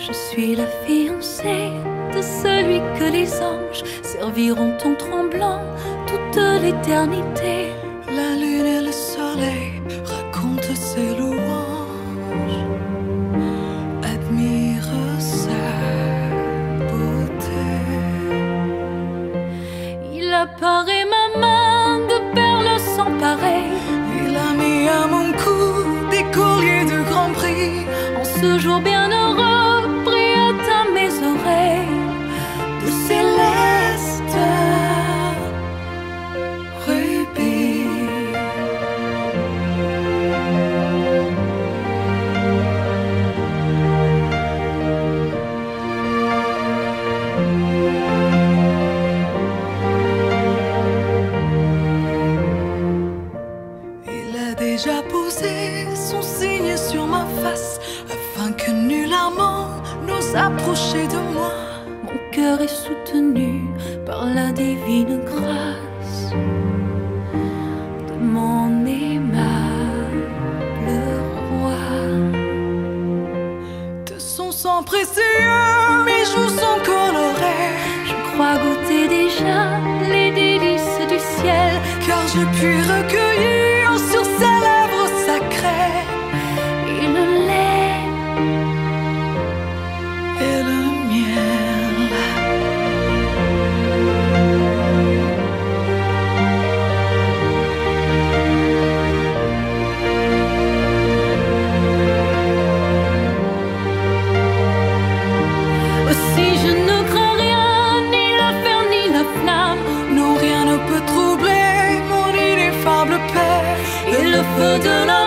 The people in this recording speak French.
Je suis la fiancée de celui que les anges serviront en tremblant toute l'éternité. La lune et le soleil racontent ses louanges, admirent sa beauté. Il a paré ma main de perles sans pareil. Il a mis à mon cou des colliers de grand prix. En ce jour bienheureux, brillent à mes oreilles de célestes rubis. Il a déjà posé son signe sur ma face afin que nul amant n'ose approcher de moi. Mon cœur est soutenu par la divine grâce de mon aimable roi. De son sang précieux, mes joues sont colorées. Je crois goûter déjà les délices du ciel, car je puis recueillir sur ses lèvres sacrées et le lait et le miel. Aussi je ne crains rien, ni le fer ni la flamme. Non, rien ne peut troubler mon ineffable paix. Et le feu de la